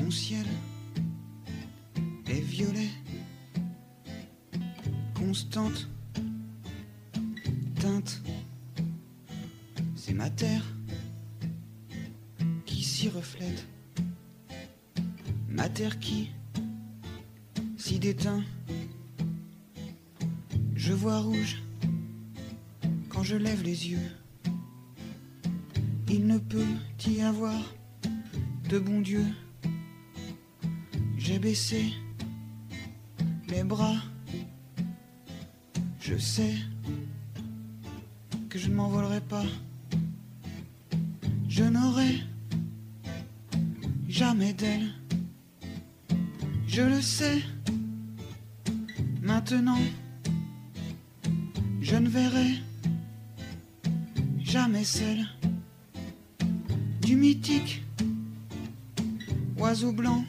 Ton ciel est violet, constante teinte. C'est ma terre qui s'y reflète, ma terre qui s'y déteint. Je vois rouge quand je lève les yeux. Il ne peut y avoir de bon Dieu. J'ai baissé les bras. Je sais que je ne m'envolerai pas. Je n'aurai jamais d'elle. Je le sais. Maintenant, je ne verrai jamais celle du mythique oiseau blanc.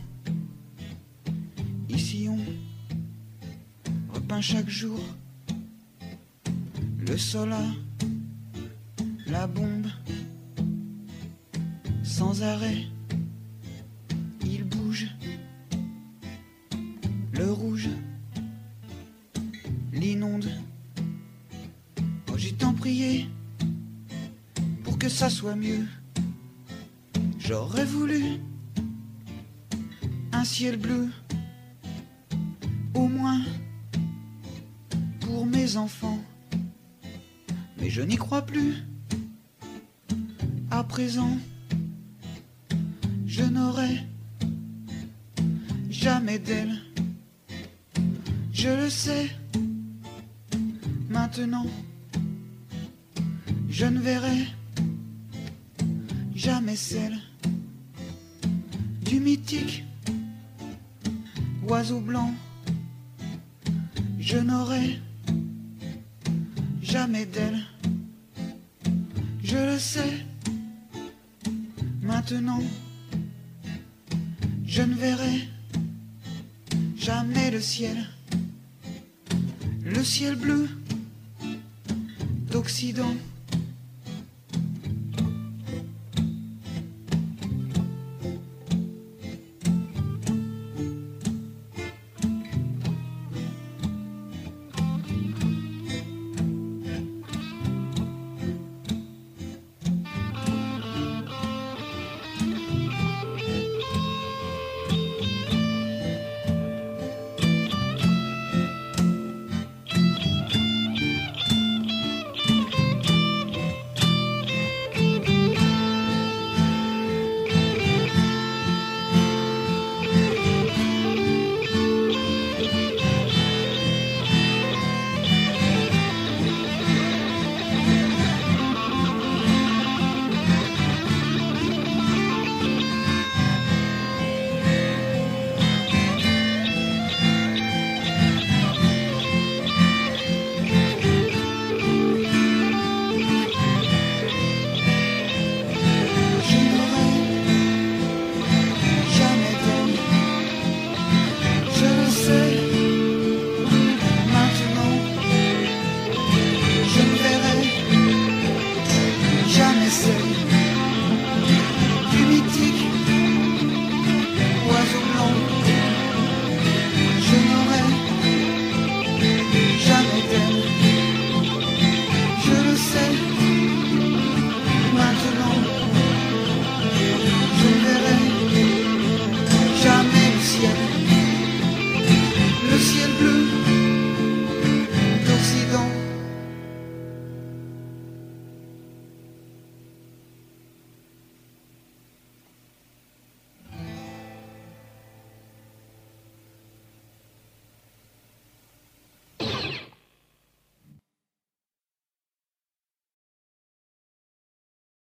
Ici on repeint chaque jour le soldat, la bombe. Sans arrêt, il bouge. Le rouge l'inonde. Oh, j'ai tant prié pour que ça soit mieux. J'aurais voulu un ciel bleu, au moins pour mes enfants. Mais je n'y crois plus. À présent, je n'aurai jamais d'elle. Je le sais. Maintenant, je ne verrai jamais celle du mythique oiseau blanc. Je n'aurai jamais d'elle. Je le sais. Maintenant, je ne verrai jamais le ciel bleu d'Occident.